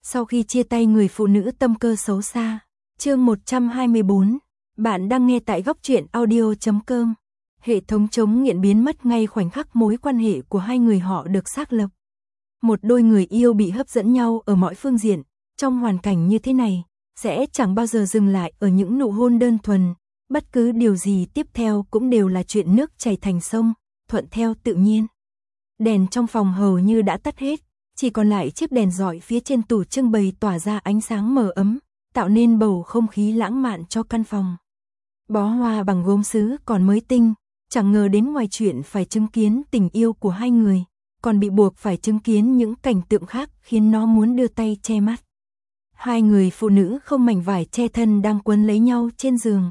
Sau khi chia tay người phụ nữ tâm cơ xấu xa. Chương 124. Bạn đang nghe tại góc truyện audio.com. Hệ thống chống nghiện biến mất ngay khoảnh khắc mối quan hệ của hai người họ được xác lập. Một đôi người yêu bị hấp dẫn nhau ở mọi phương diện, trong hoàn cảnh như thế này, sẽ chẳng bao giờ dừng lại ở những nụ hôn đơn thuần. Bất cứ điều gì tiếp theo cũng đều là chuyện nước chảy thành sông, thuận theo tự nhiên. Đèn trong phòng hầu như đã tắt hết, chỉ còn lại chiếc đèn rọi phía trên tủ trưng bày tỏa ra ánh sáng mờ ấm, tạo nên bầu không khí lãng mạn cho căn phòng. Bó hoa bằng gốm sứ còn mới tinh, chẳng ngờ đến ngoài chuyện phải chứng kiến tình yêu của hai người, còn bị buộc phải chứng kiến những cảnh tượng khác khiến nó muốn đưa tay che mắt. Hai người phụ nữ không mảnh vải che thân đang quấn lấy nhau trên giường,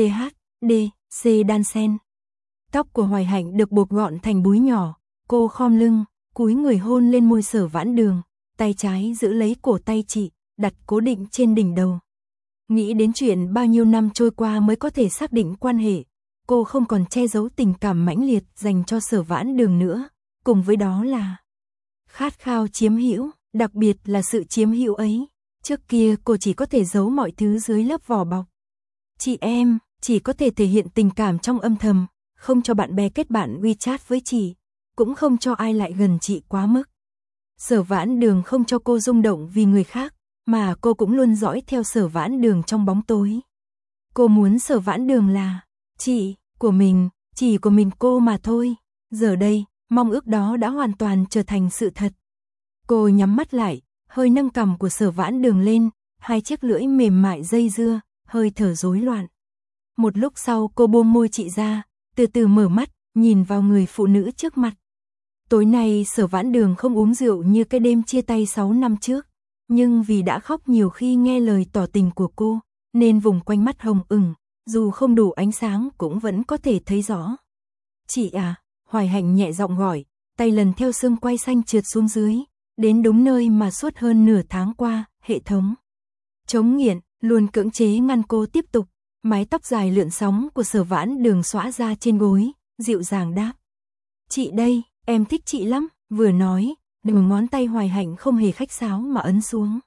THDC đan sen. Tóc của Hoài Hạnh được buộc gọn thành búi nhỏ, cô khom lưng, cúi người hôn lên môi Sở Vãn Đường, tay trái giữ lấy cổ tay chị, đặt cố định trên đỉnh đầu. Nghĩ đến chuyện bao nhiêu năm trôi qua mới có thể xác định quan hệ, cô không còn che giấu tình cảm mãnh liệt dành cho Sở Vãn Đường nữa, cùng với đó là khát khao chiếm hữu, đặc biệt là sự chiếm hữu ấy. Trước kia cô chỉ có thể giấu mọi thứ dưới lớp vỏ bọc. Chị em chỉ có thể thể hiện tình cảm trong âm thầm, không cho bạn bè kết bạn WeChat với chị, cũng không cho ai lại gần chị quá mức. Sở Vãn Đường không cho cô rung động vì người khác, mà cô cũng luôn dõi theo Sở Vãn Đường trong bóng tối. Cô muốn Sở Vãn Đường là chị của mình, chỉ của mình cô mà thôi. Giờ đây, mong ước đó đã hoàn toàn trở thành sự thật. Cô nhắm mắt lại, hơi nâng cằm của Sở Vãn Đường lên, hai chiếc lưỡi mềm mại dây dưa, hơi thở rối loạn. Một lúc sau cô buông môi chị ra, từ từ mở mắt, nhìn vào người phụ nữ trước mặt. Tối nay Sở Vãn Đường không uống rượu như cái đêm chia tay 6 năm trước, nhưng vì đã khóc nhiều khi nghe lời tỏ tình của cô, nên vùng quanh mắt hồng ửng, dù không đủ ánh sáng cũng vẫn có thể thấy rõ. Chị à, Hoài Hạnh nhẹ giọng gọi, tay lần theo xương quai xanh trượt xuống dưới, đến đúng nơi mà suốt hơn nửa tháng qua, hệ thống chống nghiện luôn cưỡng chế ngăn cô tiếp tục. Mái tóc dài lượn sóng của Sở Vãn Đường xõa ra trên gối, dịu dàng đáp. Chị đây, em thích chị lắm, vừa nói, đầu ngón tay Hoài Hạnh không hề khách sáo mà ấn xuống.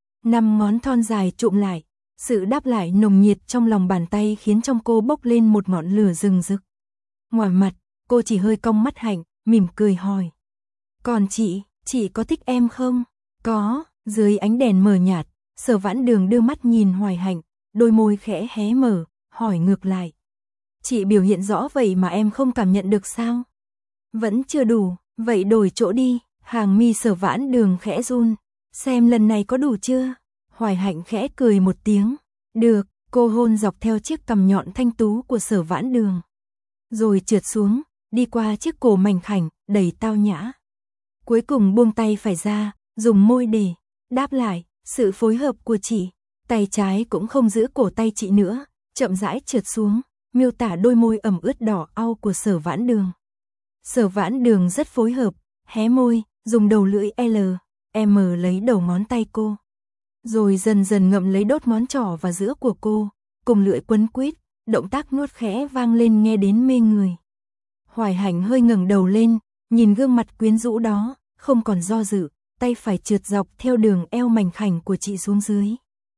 5 ngón thon dài chụm lại, sự đáp lại nồng nhiệt trong lòng bàn tay khiến trong cô bốc lên một ngọn lửa rừng rực. Ngoài mặt, cô chỉ hơi cong mắt Hạnh, mỉm cười hỏi. Còn chị có thích em không? Có, dưới ánh đèn mờ nhạt, Sở Vãn Đường đưa mắt nhìn Hoài Hạnh, đôi môi khẽ hé mở, hỏi ngược lại. Chị biểu hiện rõ vậy mà em không cảm nhận được sao? Vẫn chưa đủ, vậy đổi chỗ đi. Hàng mi Sở Vãn Đường khẽ run. Xem lần này có đủ chưa? Hoài Hạnh khẽ cười một tiếng. Được, cô hôn dọc theo chiếc cằm nhọn thanh tú của Sở Vãn Đường. Rồi trượt xuống, đi qua chiếc cổ mảnh khảnh, đầy tao nhã. Cuối cùng buông tay phải ra, dùng môi để đáp lại sự phối hợp của chị. Tay trái cũng không giữ cổ tay chị nữa, chậm rãi trượt xuống, miêu tả đôi môi ẩm ướt đỏ au của Sở Vãn Đường. Sở Vãn Đường rất phối hợp, hé môi, dùng đầu lưỡi L, M lấy đầu ngón tay cô. Rồi dần dần ngậm lấy đốt ngón trỏ và giữa của cô, cùng lưỡi quấn quýt, động tác nuốt khẽ vang lên nghe đến mê người. Hoài Hạnh hơi ngẩng đầu lên, nhìn gương mặt quyến rũ đó, không còn do dự, tay phải trượt dọc theo đường eo mảnh khảnh của chị xuống dưới.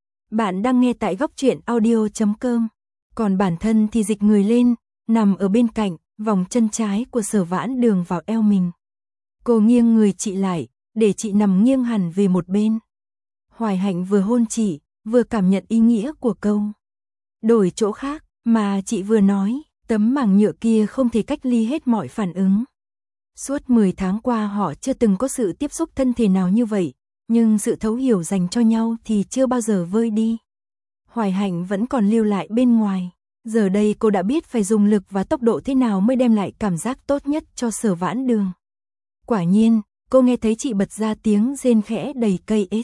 Bạn đang nghe tại góc truyện audio.com. Còn bản thân thì dịch người lên, nằm ở bên cạnh, vòng chân trái của Sở Vãn Đường vào eo mình. Cô nghiêng người chị lại, để chị nằm nghiêng hẳn về một bên. Hoài Hạnh vừa hôn chị, vừa cảm nhận ý nghĩa của câu đổi chỗ khác mà chị vừa nói, tấm màng nhựa kia không thể cách ly hết mọi phản ứng. Suốt 10 tháng qua họ chưa từng có sự tiếp xúc thân thể nào như vậy, nhưng sự thấu hiểu dành cho nhau thì chưa bao giờ vơi đi. Hoài Hạnh vẫn còn lưu lại bên ngoài. Giờ đây cô đã biết phải dùng lực và tốc độ thế nào mới đem lại cảm giác tốt nhất cho Sở Vãn Đường. Quả nhiên, cô nghe thấy chị bật ra tiếng rên khẽ đầy cây ếch.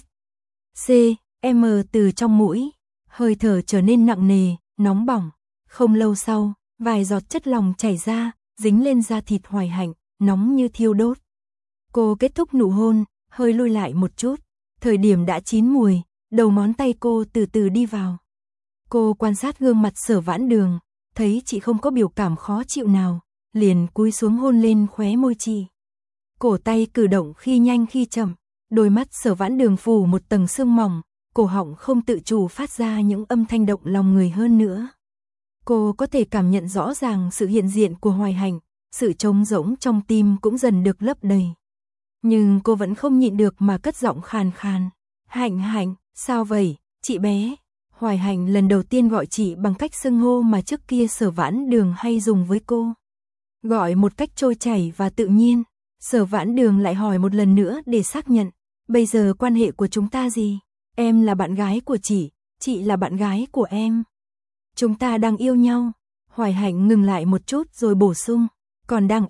M từ trong mũi, hơi thở trở nên nặng nề, nóng bỏng. Không lâu sau, vài giọt chất lỏng chảy ra, dính lên da thịt Hoài Hạnh, nóng như thiêu đốt. Cô kết thúc nụ hôn, hơi lùi lại một chút. Thời điểm đã chín mùi, đầu ngón tay cô từ từ đi vào. Cô quan sát gương mặt Sở Vãn Đường, thấy chị không có biểu cảm khó chịu nào, liền cúi xuống hôn lên khóe môi chị. Cổ tay cử động khi nhanh khi chậm, Đôi mắt Sở Vãn Đường phủ một tầng sương mỏng, cổ họng không tự chủ phát ra những âm thanh động lòng người hơn nữa. Cô có thể cảm nhận rõ ràng sự hiện diện của Hoài Hạnh, sự trống rỗng trong tim cũng dần được lấp đầy. Nhưng cô vẫn không nhịn được mà cất giọng khàn khàn. Hạnh Hạnh, sao vậy, chị bé? Hoài Hạnh lần đầu tiên gọi chị bằng cách xưng hô mà trước kia Sở Vãn Đường hay dùng với cô. Gọi một cách trôi chảy và tự nhiên, Sở Vãn Đường lại hỏi một lần nữa để xác nhận. Bây giờ quan hệ của chúng ta gì? Em là bạn gái của chị là bạn gái của em. Chúng ta đang yêu nhau. Hoài Hạnh ngừng lại một chút rồi bổ sung. Còn đang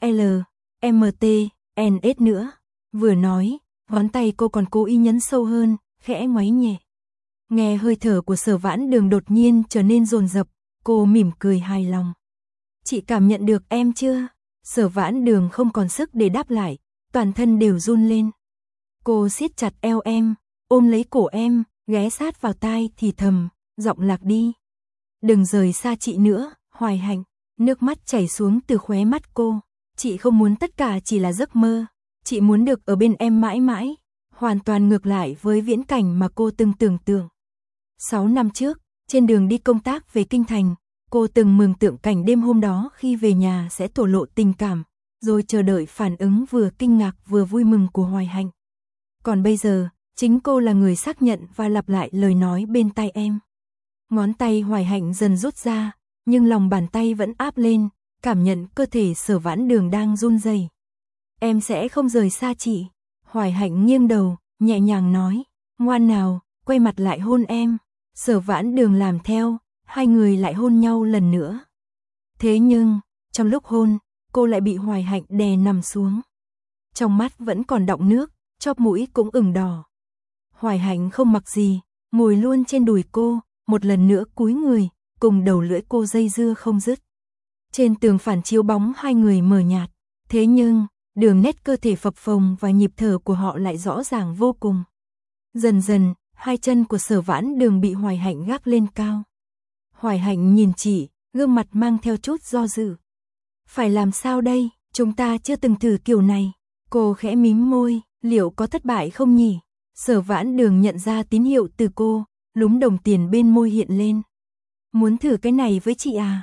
LMTNS nữa. Vừa nói, ngón tay cô còn cố ý nhấn sâu hơn, khẽ ngoáy nhẹ. Nghe hơi thở của Sở Vãn Đường đột nhiên trở nên dồn dập, cô mỉm cười hài lòng. Chị cảm nhận được em chưa? Sở Vãn Đường không còn sức để đáp lại, toàn thân đều run lên. Cô siết chặt eo em, ôm lấy cổ em, ghé sát vào tai thì thầm, giọng lạc đi. Đừng rời xa chị nữa, Hoài Hạnh. Nước mắt chảy xuống từ khóe mắt cô. Chị không muốn tất cả chỉ là giấc mơ. Chị muốn được ở bên em mãi mãi. Hoàn toàn ngược lại với viễn cảnh mà cô từng tưởng tượng. 6 năm trước, trên đường đi công tác về Kinh Thành, cô từng mường tượng cảnh đêm hôm đó khi về nhà sẽ thổ lộ tình cảm, rồi chờ đợi phản ứng vừa kinh ngạc vừa vui mừng của Hoài Hạnh. Còn bây giờ, chính cô là người xác nhận và lặp lại lời nói bên tai em. Ngón tay Hoài Hạnh dần rút ra, nhưng lòng bàn tay vẫn áp lên, cảm nhận cơ thể Sở Vãn Đường đang run rẩy. Em sẽ không rời xa chị. Hoài Hạnh nghiêng đầu, nhẹ nhàng nói, ngoan nào, quay mặt lại hôn em. Sở Vãn Đường làm theo, hai người lại hôn nhau lần nữa. Thế nhưng, trong lúc hôn, cô lại bị Hoài Hạnh đè nằm xuống. Trong mắt vẫn còn đọng nước, chóp mũi cũng ửng đỏ. Hoài Hạnh không mặc gì, ngồi luôn trên đùi cô, một lần nữa cúi người, cùng đầu lưỡi cô dây dưa không dứt. Trên tường phản chiếu bóng hai người mờ nhạt, thế nhưng, đường nét cơ thể phập phồng và nhịp thở của họ lại rõ ràng vô cùng. Dần dần, hai chân của Sở Vãn Đường bị Hoài Hạnh gác lên cao. Hoài Hạnh nhìn chị, gương mặt mang theo chút do dự. Phải làm sao đây, chúng ta chưa từng thử kiểu này. Cô khẽ mím môi, liệu có thất bại không nhỉ? Sở Vãn Đường nhận ra tín hiệu từ cô, lúm đồng tiền bên môi hiện lên. Muốn thử cái này với chị à?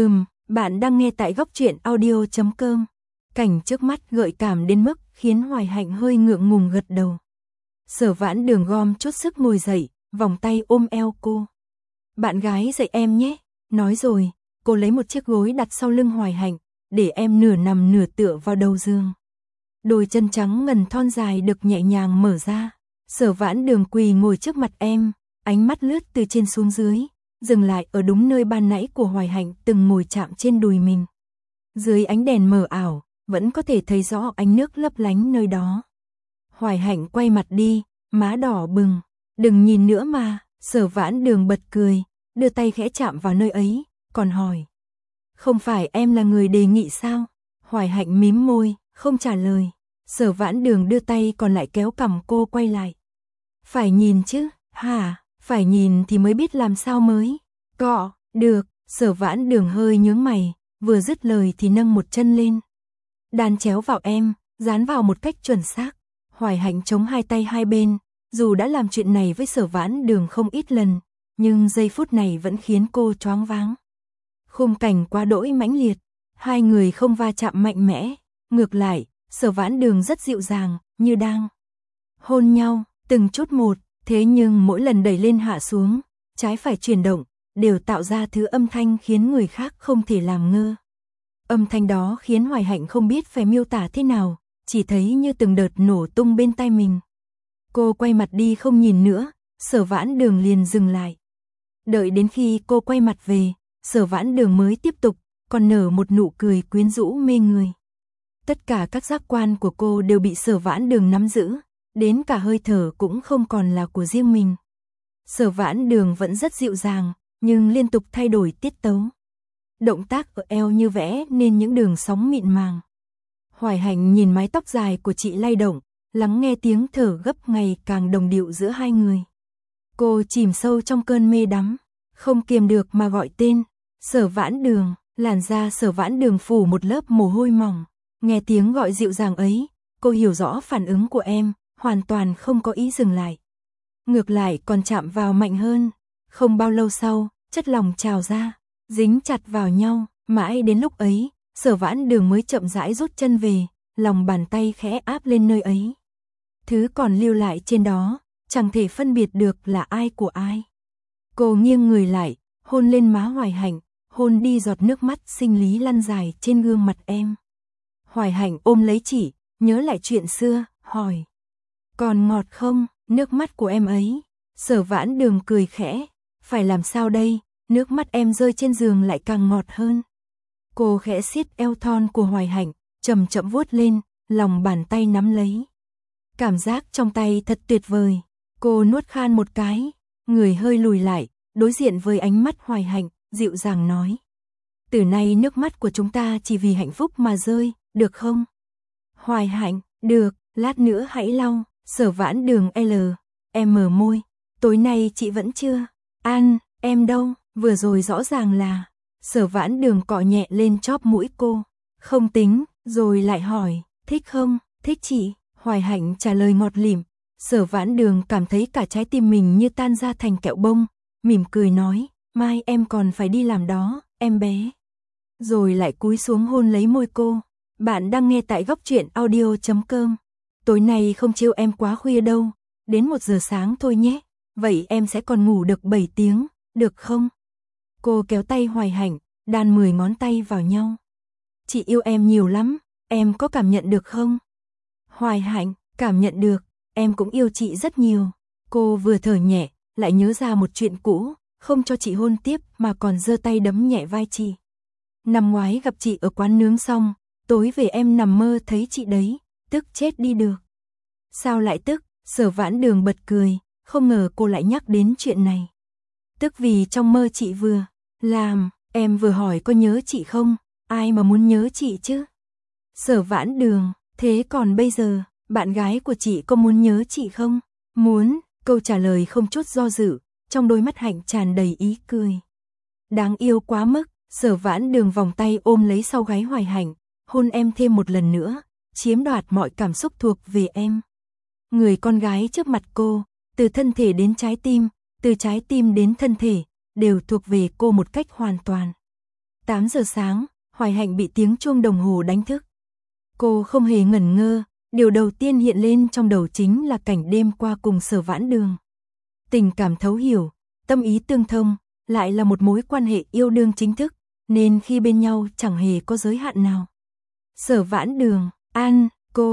Bạn đang nghe tại Góc Truyện Audio.com. Cảnh trước mắt gợi cảm đến mức khiến Hoài Hạnh hơi ngượng ngùng gật đầu. Sở Vãn Đường gom chút sức ngồi dậy, vòng tay ôm eo cô. Bạn gái dậy em nhé. Nói rồi, cô lấy một chiếc gối đặt sau lưng Hoài Hạnh, để em nửa nằm nửa tựa vào đầu giường. Đôi chân trắng ngần thon dài được nhẹ nhàng mở ra. Sở Vãn Đường quỳ ngồi trước mặt em, ánh mắt lướt từ trên xuống dưới, dừng lại ở đúng nơi ban nãy của Hoài Hạnh từng ngồi chạm trên đùi mình. Dưới ánh đèn mờ ảo, vẫn có thể thấy rõ ánh nước lấp lánh nơi đó. Hoài Hạnh quay mặt đi, má đỏ bừng. Đừng nhìn nữa mà. Sở Vãn Đường bật cười, đưa tay khẽ chạm vào nơi ấy, còn hỏi. Không phải em là người đề nghị sao? Hoài Hạnh mím môi, không trả lời. Sở Vãn Đường đưa tay còn lại kéo cằm cô quay lại. Phải nhìn chứ, hả? Phải nhìn thì mới biết làm sao mới. Cọ, được. Sở Vãn Đường hơi nhướng mày, vừa dứt lời thì nâng một chân lên. Đan chéo vào em, dán vào một cách chuẩn xác. Hoài Hạnh chống hai tay hai bên, dù đã làm chuyện này với Sở Vãn Đường không ít lần, nhưng giây phút này vẫn khiến cô choáng váng. Khung cảnh quá đỗi mãnh liệt, hai người không va chạm mạnh mẽ, ngược lại, Sở Vãn Đường rất dịu dàng, như đang hôn nhau, từng chút một, thế nhưng mỗi lần đẩy lên hạ xuống, trái phải chuyển động, đều tạo ra thứ âm thanh khiến người khác không thể làm ngơ. Âm thanh đó khiến Hoài Hạnh không biết phải miêu tả thế nào, chỉ thấy như từng đợt nổ tung bên tai mình. Cô quay mặt đi không nhìn nữa, Sở Vãn Đường liền dừng lại. Đợi đến khi cô quay mặt về, Sở Vãn Đường mới tiếp tục, còn nở một nụ cười quyến rũ mê người. Tất cả các giác quan của cô đều bị Sở Vãn Đường nắm giữ, đến cả hơi thở cũng không còn là của riêng mình. Sở Vãn Đường vẫn rất dịu dàng, nhưng liên tục thay đổi tiết tấu. Động tác ở eo như vẽ nên những đường sóng mịn màng. Hoài Hạnh nhìn mái tóc dài của chị lay động, lắng nghe tiếng thở gấp ngày càng đồng điệu giữa hai người. Cô chìm sâu trong cơn mê đắm, không kiềm được mà gọi tên. Sở Vãn Đường. Làn da Sở Vãn Đường phủ một lớp mồ hôi mỏng. Nghe tiếng gọi dịu dàng ấy, cô hiểu rõ phản ứng của em. hoàn toàn không có ý dừng lại. Ngược lại còn chạm vào mạnh hơn. Không bao lâu sau, chất lỏng trào ra, dính chặt vào nhau, mãi đến lúc ấy, Sở Vãn Đường mới chậm rãi rút chân về, lòng bàn tay khẽ áp lên nơi ấy. Thứ còn lưu lại trên đó, chẳng thể phân biệt được là ai của ai. Cô nghiêng người lại, hôn lên má Hoài Hạnh, hôn đi giọt nước mắt sinh lý lăn dài trên gương mặt em. Hoài Hạnh ôm lấy chị, nhớ lại chuyện xưa, hỏi. Còn ngọt không, nước mắt của em ấy? Sở Vãn Đường cười khẽ, phải làm sao đây, nước mắt em rơi trên giường lại càng ngọt hơn. Cô khẽ siết eo thon của Hoài Hạnh, chậm chậm vuốt lên, lòng bàn tay nắm lấy. Cảm giác trong tay thật tuyệt vời. Cô nuốt khan một cái, người hơi lùi lại, đối diện với ánh mắt Hoài Hạnh, dịu dàng nói. Từ nay nước mắt của chúng ta chỉ vì hạnh phúc mà rơi, được không? Hoài Hạnh, được, lát nữa hãy lau. Sở Vãn Đường em mở môi. Tối nay chị vẫn chưa ăn, em đâu, vừa rồi rõ ràng là. Sở Vãn Đường cọ nhẹ lên chóp mũi cô. Không tính, rồi lại hỏi, thích không, thích chị. Hoài Hạnh trả lời ngọt lịm. Sở Vãn Đường cảm thấy cả trái tim mình như tan ra thành kẹo bông, mỉm cười nói, mai em còn phải đi làm đó, em bé. Rồi lại cúi xuống hôn lấy môi cô. Bạn đang nghe tại Góc Truyện Audio.com. Tối nay không trêu em quá khuya đâu, đến 1 giờ sáng thôi nhé, vậy em sẽ còn ngủ được 7 tiếng, được không? Cô kéo tay Hoài Hạnh, đan 10 ngón tay vào nhau. Chị yêu em nhiều lắm, em có cảm nhận được không? Hoài Hạnh, cảm nhận được, em cũng yêu chị rất nhiều. Cô vừa thở nhẹ, lại nhớ ra một chuyện cũ, không cho chị hôn tiếp mà còn giơ tay đấm nhẹ vai chị. Năm ngoái gặp chị ở quán nướng xong, tối về em nằm mơ thấy chị đấy, tức chết đi được. Sao lại tức? Sở Vãn Đường bật cười, không ngờ cô lại nhắc đến chuyện này. Tức vì trong mơ chị vừa làm, em vừa hỏi có nhớ chị không, ai mà muốn nhớ chị chứ? Sở Vãn Đường, thế còn bây giờ, bạn gái của chị có muốn nhớ chị không? Muốn, câu trả lời không chút do dự, trong đôi mắt Hạnh tràn đầy ý cười. Đáng yêu quá mức, Sở Vãn Đường vòng tay ôm lấy sau gáy Hoài Hạnh, hôn em thêm một lần nữa, chiếm đoạt mọi cảm xúc thuộc về em. Người con gái trước mặt cô, từ thân thể đến trái tim, từ trái tim đến thân thể, đều thuộc về cô một cách hoàn toàn. 8 giờ sáng, Hoài Hạnh bị tiếng chuông đồng hồ đánh thức. Cô không hề ngẩn ngơ, điều đầu tiên hiện lên trong đầu chính là cảnh đêm qua cùng Sở Vãn Đường. Tình cảm thấu hiểu, tâm ý tương thông, lại là một mối quan hệ yêu đương chính thức, nên khi bên nhau chẳng hề có giới hạn nào. Sở Vãn Đường, ăn,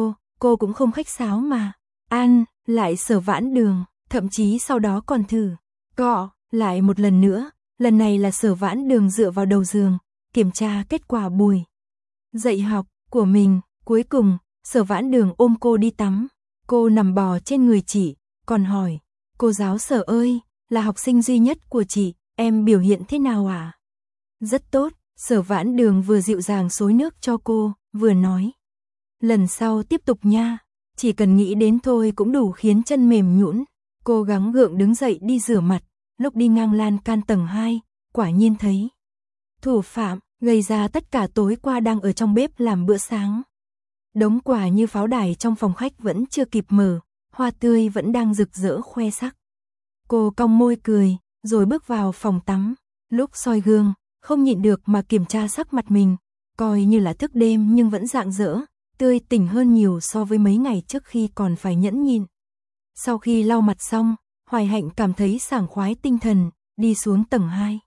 cô cũng không khách sáo mà. Ăn, lại Sở Vãn Đường, thậm chí sau đó còn thử cọ lại một lần nữa, lần này là Sở Vãn Đường dựa vào đầu giường, kiểm tra kết quả buổi dạy học của mình. Cuối cùng, Sở Vãn Đường ôm cô đi tắm. Cô nằm bò trên người chị, còn hỏi, cô giáo Sở ơi, là học sinh duy nhất của chị, em biểu hiện thế nào à? Rất tốt, Sở Vãn Đường vừa dịu dàng xối nước cho cô, vừa nói. Lần sau tiếp tục nha, chỉ cần nghĩ đến thôi cũng đủ khiến chân mềm nhũn. Cô gắng gượng đứng dậy đi rửa mặt, lúc đi ngang lan can tầng 2, quả nhiên thấy thủ phạm gây ra tất cả tối qua đang ở trong bếp làm bữa sáng. Đống quà như pháo đài trong phòng khách vẫn chưa kịp mở, hoa tươi vẫn đang rực rỡ khoe sắc. Cô cong môi cười, rồi bước vào phòng tắm, lúc soi gương, không nhịn được mà kiểm tra sắc mặt mình, coi như là thức đêm nhưng vẫn rạng rỡ, tươi tỉnh hơn nhiều so với mấy ngày trước khi còn phải nhẫn nhịn. Sau khi lau mặt xong, Hoài Hạnh cảm thấy sảng khoái tinh thần, đi xuống tầng 2.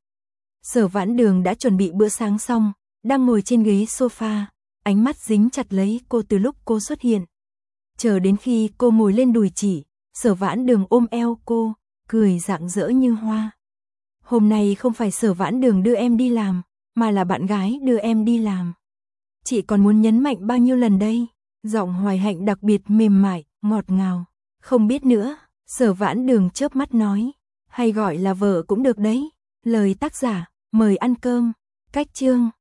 Sở Vãn Đường đã chuẩn bị bữa sáng xong, đang ngồi trên ghế sofa, ánh mắt dính chặt lấy cô từ lúc cô xuất hiện. Chờ đến khi cô ngồi lên đùi chị, Sở Vãn Đường ôm eo cô, cười rạng rỡ như hoa. Hôm nay không phải Sở Vãn Đường đưa em đi làm, mà là bạn gái đưa em đi làm. Chị còn muốn nhấn mạnh bao nhiêu lần đây? Giọng Hoài Hạnh đặc biệt mềm mại, ngọt ngào. Không biết nữa, Sở Vãn Đường chớp mắt nói. Hay gọi là vợ cũng được đấy. Lời tác giả, mời ăn cơm. Cách chương